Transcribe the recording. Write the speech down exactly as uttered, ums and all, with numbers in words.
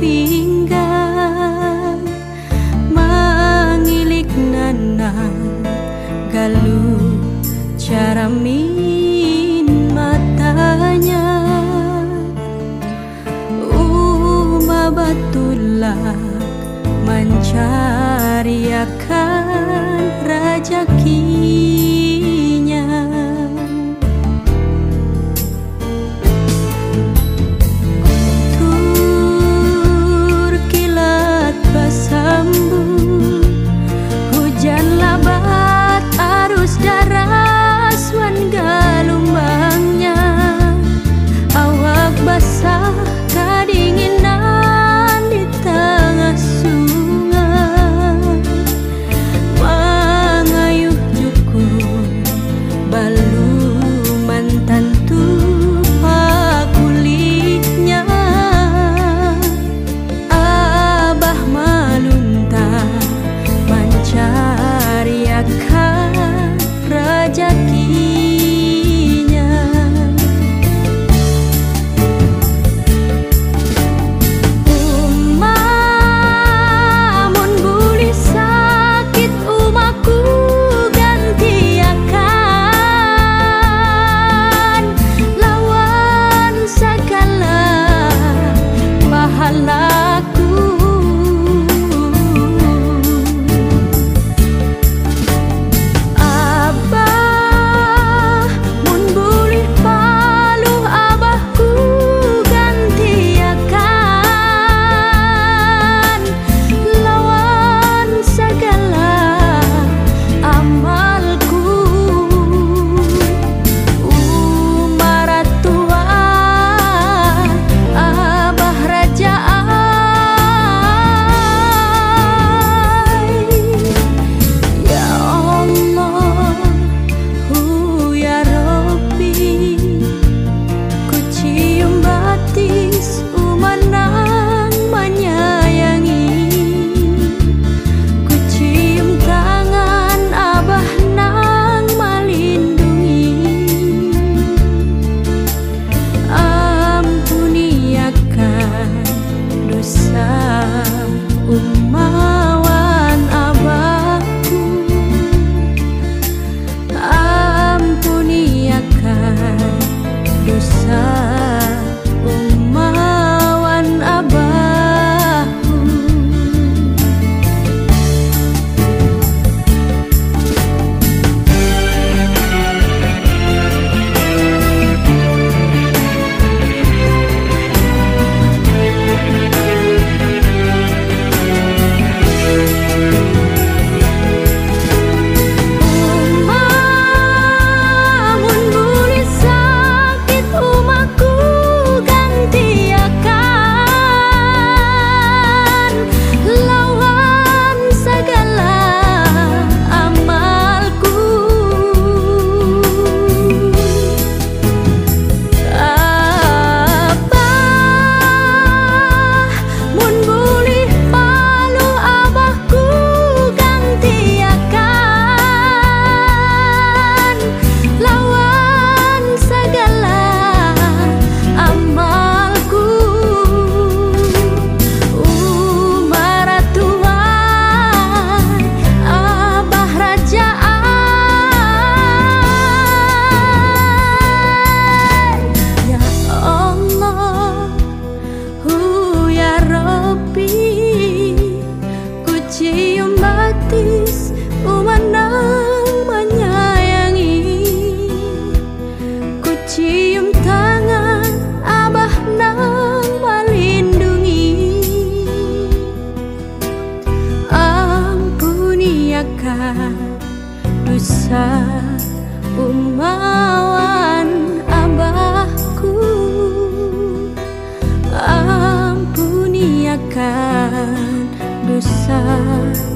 pinggang mangilik nana galuh cara min matanya uma batulak mencari akan rezekinya. Tur kilat basambung hujan labat arus deras wan galumbangnya awak basah kedinginan di tengah sungai mengayuh jukur balu mantan tupak kulitnya abah malunta mencari akan rezekinya. Umma mun buli sakit umaku ganti akan lawan segala pahalaku. Abah mun buli paluh abahku ganti akan lawan segala amalku. Umaratuan abah rajaan ya Allah hu ya Rabbi ku cium batis umanang menyayangi ku cium tangan abah nang melindungi ampuni akan dosa umawan abahku ampuni akan dosa umawan abahku. Mun buli sakit umaku ganti akan lawan segala amalku. Abah mun buli paluh abahku ganti akan lawan segala amalku. Umaratuan abah rajaan ya Allah hu ya Rabbi ku cium batis umanang menyayangi ku cium tangan abah nang melindungi ampuni akan dosa umawan abahku ampuni akan dosa